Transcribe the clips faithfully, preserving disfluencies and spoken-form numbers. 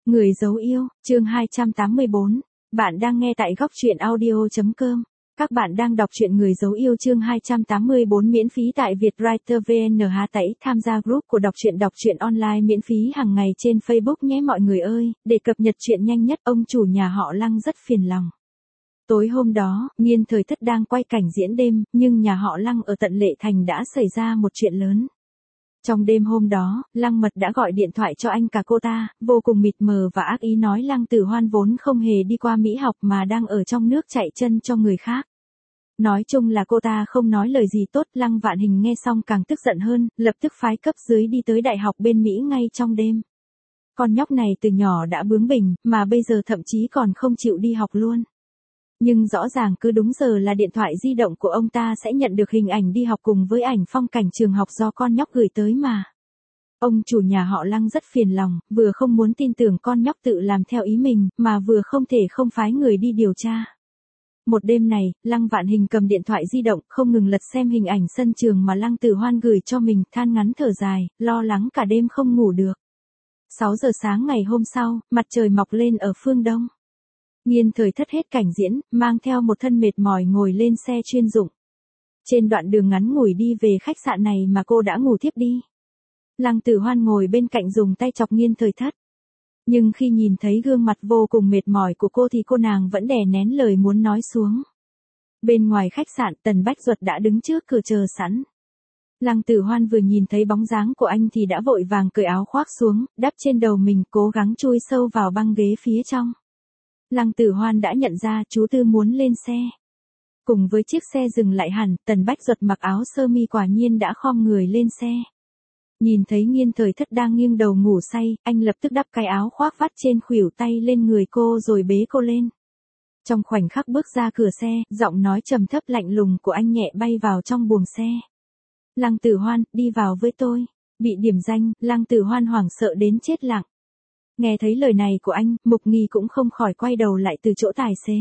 Người dấu yêu, chương hai trăm tám mươi bốn. Bạn đang nghe tại góc truyện audio.com. Các bạn đang đọc truyện Người dấu yêu chương hai trăm tám mươi bốn miễn phí tại Vietwriter vê en hát tẩy tham gia group của đọc truyện đọc truyện online miễn phí hàng ngày trên Facebook nhé mọi người ơi, để cập nhật truyện nhanh nhất. Ông chủ nhà họ Lăng rất phiền lòng. Tối hôm đó, Nhiên Thời Thất đang quay cảnh diễn đêm, nhưng nhà họ Lăng ở tận Lệ Thành đã xảy ra một chuyện lớn. Trong đêm hôm đó, Lăng Mật đã gọi điện thoại cho anh cả cô ta, vô cùng mịt mờ và ác ý nói Lăng Tử Hoan vốn không hề đi qua Mỹ học mà đang ở trong nước chạy chân cho người khác. Nói chung là cô ta không nói lời gì tốt. Lăng Vạn Hình nghe xong càng tức giận hơn, lập tức phái cấp dưới đi tới đại học bên Mỹ ngay trong đêm. Con nhóc này từ nhỏ đã bướng bỉnh, mà bây giờ thậm chí còn không chịu đi học luôn. Nhưng rõ ràng cứ đúng giờ là điện thoại di động của ông ta sẽ nhận được hình ảnh đi học cùng với ảnh phong cảnh trường học do con nhóc gửi tới mà. Ông chủ nhà họ Lăng rất phiền lòng, vừa không muốn tin tưởng con nhóc tự làm theo ý mình, mà vừa không thể không phái người đi điều tra. Một đêm này, Lăng Vạn Hình cầm điện thoại di động, không ngừng lật xem hình ảnh sân trường mà Lăng Tử Hoan gửi cho mình, than ngắn thở dài, lo lắng cả đêm không ngủ được. sáu giờ sáng ngày hôm sau, mặt trời mọc lên ở phương đông. Nhiên Thời Thất hết cảnh diễn, mang theo một thân mệt mỏi ngồi lên xe chuyên dụng. Trên đoạn đường ngắn ngủi đi về khách sạn này mà cô đã ngủ thiếp đi. Lăng Tử Hoan ngồi bên cạnh dùng tay chọc Nhiên Thời Thất. Nhưng khi nhìn thấy gương mặt vô cùng mệt mỏi của cô thì cô nàng vẫn đè nén lời muốn nói xuống. Bên ngoài khách sạn, Tần Bách Duật đã đứng trước cửa chờ sẵn. Lăng Tử Hoan vừa nhìn thấy bóng dáng của anh thì đã vội vàng cởi áo khoác xuống, đắp trên đầu mình, cố gắng chui sâu vào băng ghế phía trong. Lăng Tử Hoan đã nhận ra chú Tư muốn lên xe. Cùng với chiếc xe dừng lại hẳn, Tần Bách Duật mặc áo sơ mi quả nhiên đã khom người lên xe. Nhìn thấy Nhiên Thời Thất đang nghiêng đầu ngủ say, anh lập tức đắp cái áo khoác vắt trên khuỷu tay lên người cô rồi bế cô lên. Trong khoảnh khắc bước ra cửa xe, giọng nói trầm thấp lạnh lùng của anh nhẹ bay vào trong buồng xe. Lăng Tử Hoan, đi vào với tôi. Bị điểm danh, Lăng Tử Hoan hoảng sợ đến chết lặng. Nghe thấy lời này của anh, Mục Nghi cũng không khỏi quay đầu lại từ chỗ tài xế.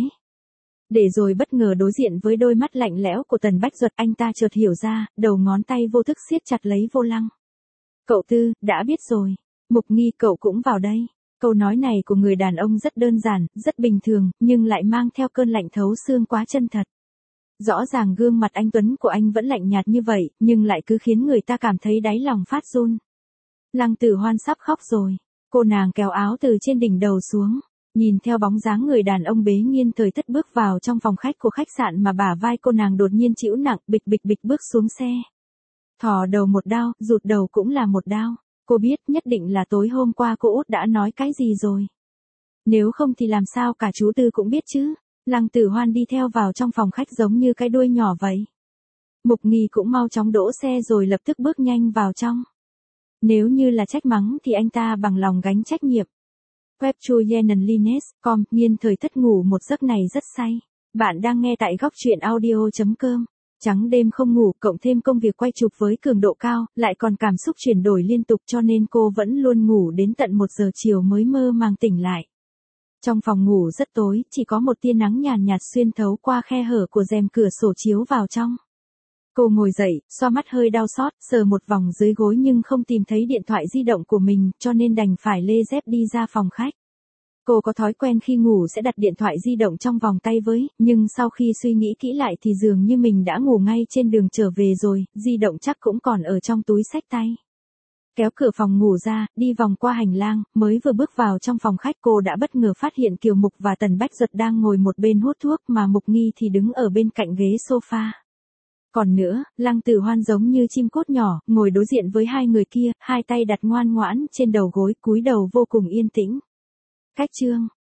Để rồi bất ngờ đối diện với đôi mắt lạnh lẽo của Tần Bách Duật, anh ta chợt hiểu ra, đầu ngón tay vô thức siết chặt lấy vô lăng. Cậu Tư, đã biết rồi. Mục Nghi, cậu cũng vào đây. Câu nói này của người đàn ông rất đơn giản, rất bình thường, nhưng lại mang theo cơn lạnh thấu xương quá chân thật. Rõ ràng gương mặt anh tuấn của anh vẫn lạnh nhạt như vậy, nhưng lại cứ khiến người ta cảm thấy đáy lòng phát run. Lăng Tử Hoan sắp khóc rồi. Cô nàng kéo áo từ trên đỉnh đầu xuống, nhìn theo bóng dáng người đàn ông bế Nhiên Thời Thất bước vào trong phòng khách của khách sạn mà bả vai cô nàng đột nhiên chịu nặng, bịch bịch bịch bước xuống xe. Thò đầu một đao, rụt đầu cũng là một đao. Cô biết nhất định là tối hôm qua cô út đã nói cái gì rồi. Nếu không thì làm sao cả chú Tư cũng biết chứ. Lăng Tử Hoan đi theo vào trong phòng khách giống như cái đuôi nhỏ vậy. Mục Nghi cũng mau chóng đỗ xe rồi lập tức bước nhanh vào trong. Nếu như là trách mắng thì anh ta bằng lòng gánh trách nhiệm. Web Chuyen Lines chấm com, Nhiên Thời Thất ngủ một giấc này rất say. Bạn đang nghe tại góc truyện audio.com. Trắng đêm không ngủ, cộng thêm công việc quay chụp với cường độ cao, lại còn cảm xúc chuyển đổi liên tục cho nên cô vẫn luôn ngủ đến tận một giờ chiều mới mơ màng tỉnh lại. Trong phòng ngủ rất tối, chỉ có một tia nắng nhàn nhạt xuyên thấu qua khe hở của rèm cửa sổ chiếu vào trong. Cô ngồi dậy, xoa mắt hơi đau xót, sờ một vòng dưới gối nhưng không tìm thấy điện thoại di động của mình, cho nên đành phải lê dép đi ra phòng khách. Cô có thói quen khi ngủ sẽ đặt điện thoại di động trong vòng tay với, nhưng sau khi suy nghĩ kỹ lại thì dường như mình đã ngủ ngay trên đường trở về rồi, di động chắc cũng còn ở trong túi xách tay. Kéo cửa phòng ngủ ra, đi vòng qua hành lang, mới vừa bước vào trong phòng khách cô đã bất ngờ phát hiện Kiều Mục và Tần Bách Duật đang ngồi một bên hút thuốc mà Mục Nghi thì đứng ở bên cạnh ghế sofa. Còn nữa, Lăng Tử Hoan giống như chim cút nhỏ, ngồi đối diện với hai người kia, hai tay đặt ngoan ngoãn trên đầu gối, cúi đầu vô cùng yên tĩnh. Cách chương